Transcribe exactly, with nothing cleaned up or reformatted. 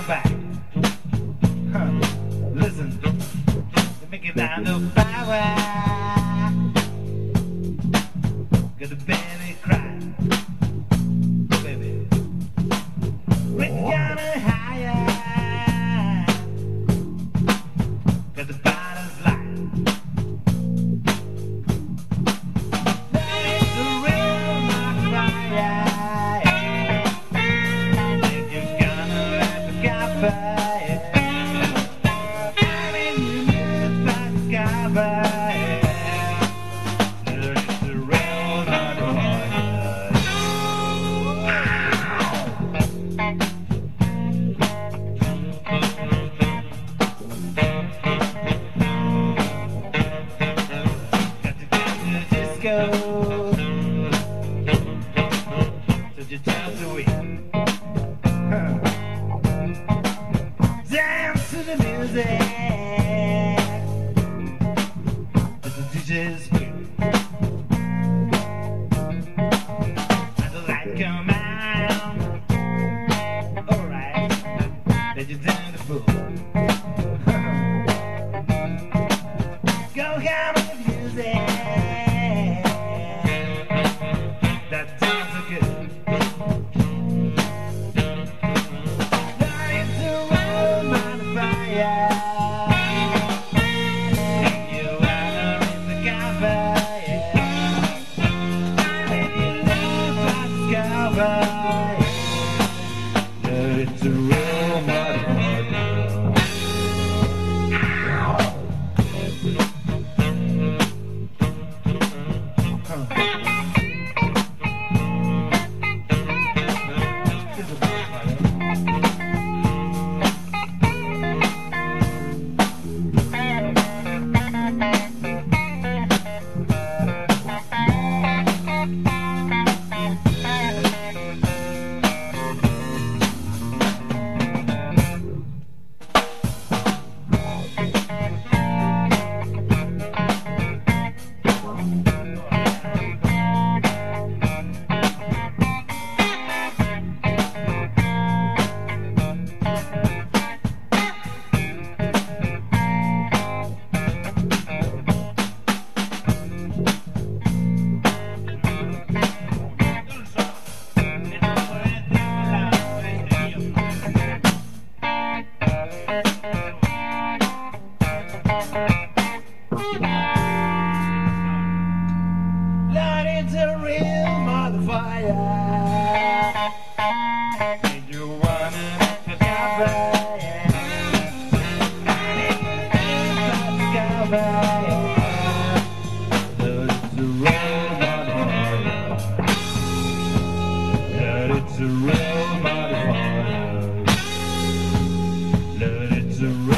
back. Huh. Listen, they make it down to power. Got the baby cry, baby. We're gonna higher. Got the bottles light. That is the real fire. Think you're gonna let the copper. I mean you live by the copper. Go so you tell the way. Huh. Dance to the music as the D J's play. As the light come out, alright, then you down the pool. Go down with the music. That sounds so good. Light the room on fire. And you are in the cover. And you live by the cover. Yeah, it's a real motherfucker. Lord, it's a real motherfucker. And you wanna discover, yeah. Discover, yeah. Lord, it's a real motherfucker. Lord, it's a real motherfucker. Lord, it's a real